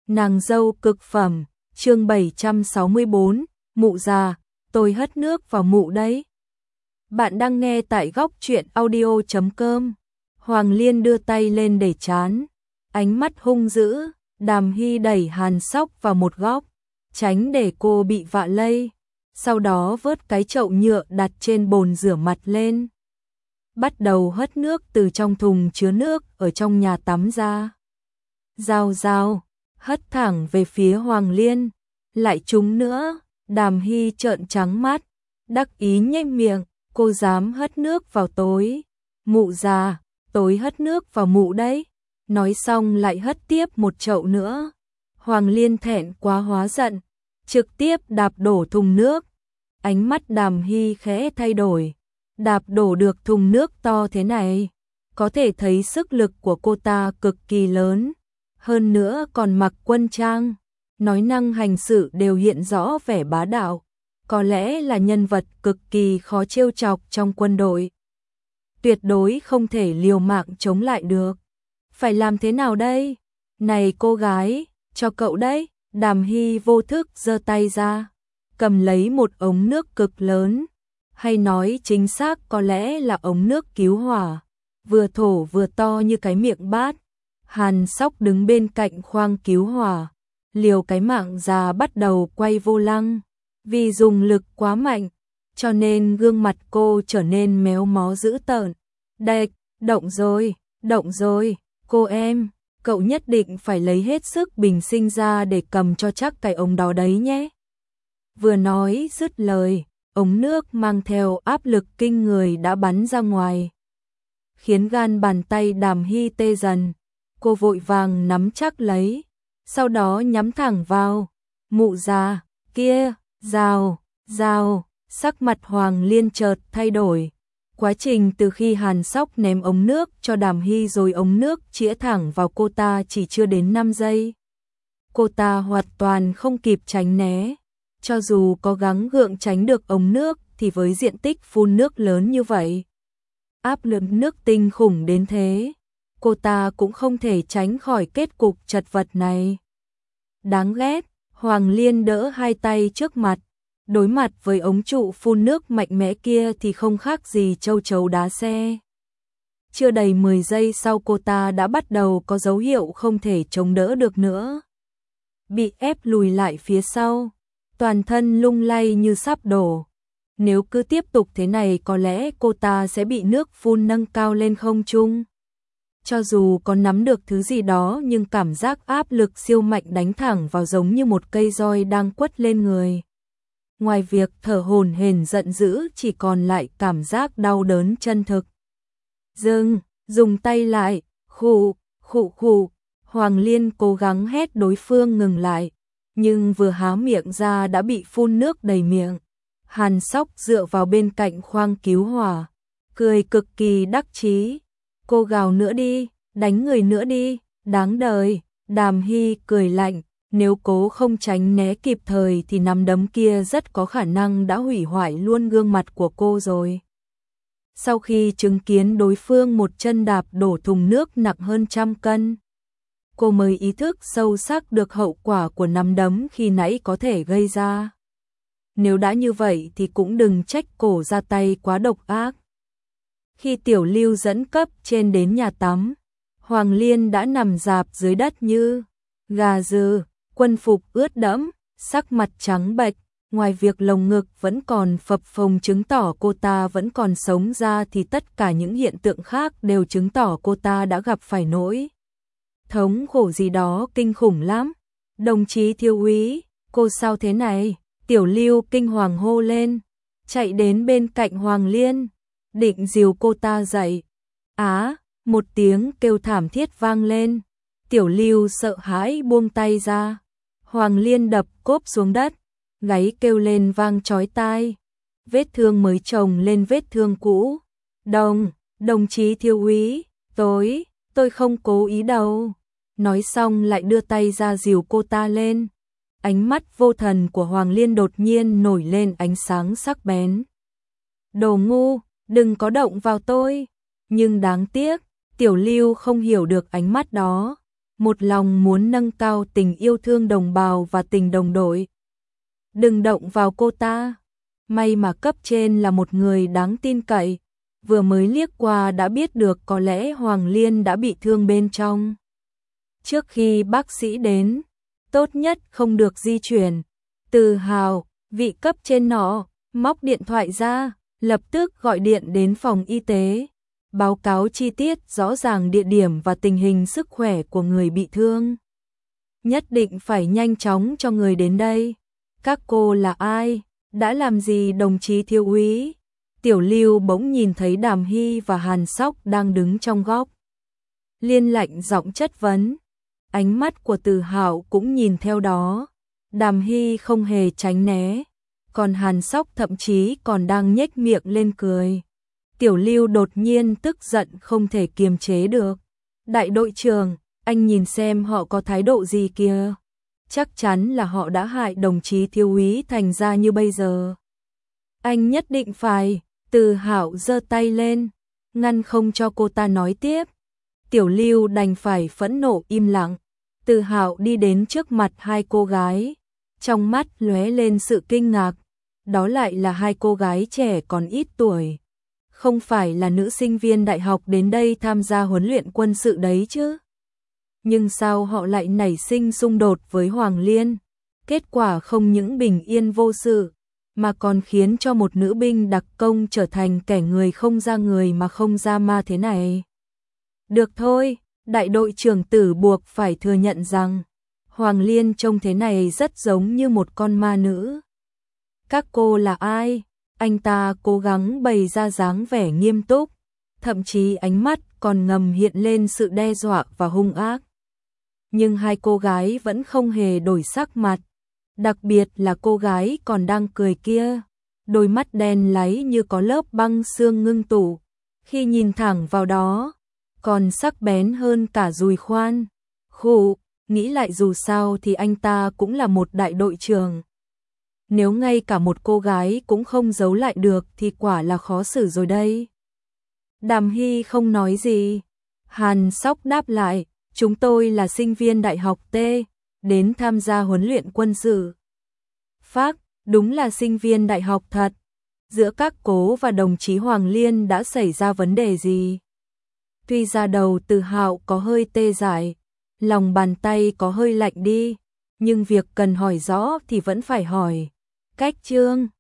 Nàng dâu cực phẩm, chương 764, mụ già, tôi hất nước vào mụ đấy. Bạn đang nghe tại góc truyện audio.com. Hoàng Liên đưa tay lên để chán, ánh mắt hung dữ, Đàm Hy đẩy Hàn Sóc vào một góc, tránh để cô bị vạ lây, sau đó vớt cái chậu nhựa đặt trên bồn rửa mặt lên. Bắt đầu hất nước từ trong thùng chứa nước ở trong nhà tắm ra. Rào rào, hất thẳng về phía Hoàng Liên, lại trúng nữa, Đàm Hy trợn trắng mắt, đắc ý nhếch miệng, cô dám hất nước vào tối, mụ già, tối hất nước vào mụ đấy, nói xong lại hất tiếp một chậu nữa. Hoàng Liên thẹn quá hóa giận, trực tiếp đạp đổ thùng nước, ánh mắt Đàm Hy khẽ thay đổi, đạp đổ được thùng nước to thế này, có thể thấy sức lực của cô ta cực kỳ lớn. Hơn nữa còn mặc quân trang, nói năng hành sự đều hiện rõ vẻ bá đạo, có lẽ là nhân vật cực kỳ khó trêu chọc trong quân đội. Tuyệt đối không thể liều mạng chống lại được. Phải làm thế nào đây? Này cô gái, cho cậu đấy. Đàm Hy vô thức giơ tay ra, cầm lấy một ống nước cực lớn, hay nói chính xác có lẽ là ống nước cứu hỏa, vừa thổ vừa to như cái miệng bát. Hàn Sóc đứng bên cạnh khoang cứu hỏa, liều cái mạng già bắt đầu quay vô lăng, vì dùng lực quá mạnh, cho nên gương mặt cô trở nên méo mó dữ tợn. Đệch, động rồi, cô em, cậu nhất định phải lấy hết sức bình sinh ra để cầm cho chắc cái ống đó đấy nhé. Vừa nói dứt lời, ống nước mang theo áp lực kinh người đã bắn ra ngoài, khiến gan bàn tay Đàm Hy tê dần. Cô vội vàng nắm chắc lấy, sau đó nhắm thẳng vào. Mụ già, kia, rào, sắc mặt Hoàng Liên chợt thay đổi. Quá trình từ khi Hàn Sóc ném ống nước cho Đàm Hy rồi ống nước chĩa thẳng vào cô ta chỉ chưa đến 5 giây. Cô ta hoàn toàn không kịp tránh né. Cho dù có gắng gượng tránh được ống nước thì với diện tích phun nước lớn như vậy, áp lực nước kinh khủng đến thế, cô ta cũng không thể tránh khỏi kết cục chật vật này. Đáng ghét, Hoàng Liên đỡ hai tay trước mặt, đối mặt với ống trụ phun nước mạnh mẽ kia thì không khác gì châu chấu đá xe. Chưa đầy 10 giây sau cô ta đã bắt đầu có dấu hiệu không thể chống đỡ được nữa. Bị ép lùi lại phía sau, toàn thân lung lay như sắp đổ. Nếu cứ tiếp tục thế này có lẽ cô ta sẽ bị nước phun nâng cao lên không trung. Cho dù có nắm được thứ gì đó nhưng cảm giác áp lực siêu mạnh đánh thẳng vào giống như một cây roi đang quất lên người. Ngoài việc thở hổn hển giận dữ chỉ còn lại cảm giác đau đớn chân thực. Dùng tay lại, khụ. Hoàng Liên cố gắng hét đối phương ngừng lại, nhưng vừa há miệng ra đã bị phun nước đầy miệng. Hàn Sóc dựa vào bên cạnh khoang cứu hỏa, cười cực kỳ đắc chí. Cô gào nữa đi, đánh người nữa đi, đáng đời. Đàm Hy cười lạnh, nếu cố không tránh né kịp thời thì nắm đấm kia rất có khả năng đã hủy hoại luôn gương mặt của cô rồi. Sau khi chứng kiến đối phương một chân đạp đổ thùng nước nặng hơn 100 cân, cô mới ý thức sâu sắc được hậu quả của nắm đấm khi nãy có thể gây ra. Nếu đã như vậy thì cũng đừng trách cổ ra tay quá độc ác. Khi Tiểu Lưu dẫn cấp trên đến nhà tắm, Hoàng Liên đã nằm rạp dưới đất như gà dừ, quân phục ướt đẫm, sắc mặt trắng bệch, ngoài việc lồng ngực vẫn còn phập phồng chứng tỏ cô ta vẫn còn sống ra thì tất cả những hiện tượng khác đều chứng tỏ cô ta đã gặp phải nỗi thống khổ gì đó kinh khủng lắm. Đồng chí thiếu úy, cô sao thế này? Tiểu Lưu kinh hoàng hô lên, chạy đến bên cạnh Hoàng Liên, định dìu cô ta dậy. Một tiếng kêu thảm thiết vang lên. Tiểu Lưu sợ hãi buông tay ra. Hoàng Liên đập cốp xuống đất, gáy kêu lên vang chói tai. Vết thương mới chồng lên vết thương cũ. Đồng chí thiếu úy, tôi không cố ý đâu. Nói xong lại đưa tay ra dìu cô ta lên. Ánh mắt vô thần của Hoàng Liên đột nhiên nổi lên ánh sáng sắc bén. Đồ ngu, đừng có động vào tôi. Nhưng đáng tiếc, Tiểu Lưu không hiểu được ánh mắt đó. một lòng muốn nâng cao tình yêu thương đồng bào và tình đồng đội. Đừng động vào cô ta. May mà cấp trên là một người đáng tin cậy, vừa mới liếc qua đã biết được có lẽ Hoàng Liên đã bị thương bên trong. Trước khi bác sĩ đến, tốt nhất không được di chuyển. Từ Hào, vị cấp trên nọ, móc điện thoại ra, lập tức gọi điện đến phòng y tế, báo cáo chi tiết rõ ràng địa điểm và tình hình sức khỏe của người bị thương. Nhất định phải nhanh chóng cho người đến đây. Các cô là ai? Đã làm gì đồng chí thiếu úy? Tiểu Lưu bỗng nhìn thấy Đàm Hy và Hàn Sóc đang đứng trong góc. Liên lạnh giọng chất vấn. Ánh mắt của Từ Hạo cũng nhìn theo đó. Đàm Hy không hề tránh né, còn Hàn Sóc thậm chí còn đang nhếch miệng lên cười. Tiểu Lưu đột nhiên tức giận không thể kiềm chế được. Đại đội trưởng, anh nhìn xem họ có thái độ gì kìa. Chắc chắn là họ đã hại đồng chí thiếu úy thành ra như bây giờ. Anh nhất định phải. Từ Hạo giơ tay lên, ngăn không cho cô ta nói tiếp. Tiểu Lưu đành phải phẫn nộ im lặng. Từ Hạo đi đến trước mặt hai cô gái, trong mắt lóe lên sự kinh ngạc. Đó lại là hai cô gái trẻ còn ít tuổi. Không phải là nữ sinh viên đại học đến đây tham gia huấn luyện quân sự đấy chứ. Nhưng sao họ lại nảy sinh xung đột với Hoàng Liên? Kết quả không những bình yên vô sự, mà còn khiến cho một nữ binh đặc công trở thành kẻ người không ra người mà không ra ma thế này. Được thôi, đại đội trưởng Tử buộc phải thừa nhận rằng Hoàng Liên trông thế này rất giống như một con ma nữ. Các cô là ai? Anh ta cố gắng bày ra dáng vẻ nghiêm túc, thậm chí ánh mắt còn ngầm hiện lên sự đe dọa và hung ác. Nhưng hai cô gái vẫn không hề đổi sắc mặt, đặc biệt là cô gái còn đang cười kia, đôi mắt đen láy như có lớp băng xương ngưng tụ, khi nhìn thẳng vào đó, còn sắc bén hơn cả dùi khoan. Khụ, nghĩ lại dù sao thì anh ta cũng là một đại đội trưởng. Nếu ngay cả một cô gái cũng không giấu lại được thì quả là khó xử rồi đây. Đàm Hy không nói gì. Hàn Sóc đáp lại, chúng tôi là sinh viên đại học T, đến tham gia huấn luyện quân sự. Phác, đúng là sinh viên đại học thật. Giữa các cố và đồng chí Hoàng Liên đã xảy ra vấn đề gì? Tuy ra đầu Từ Hạo có hơi tê dại, lòng bàn tay có hơi lạnh đi, nhưng việc cần hỏi rõ thì vẫn phải hỏi. Cách Trương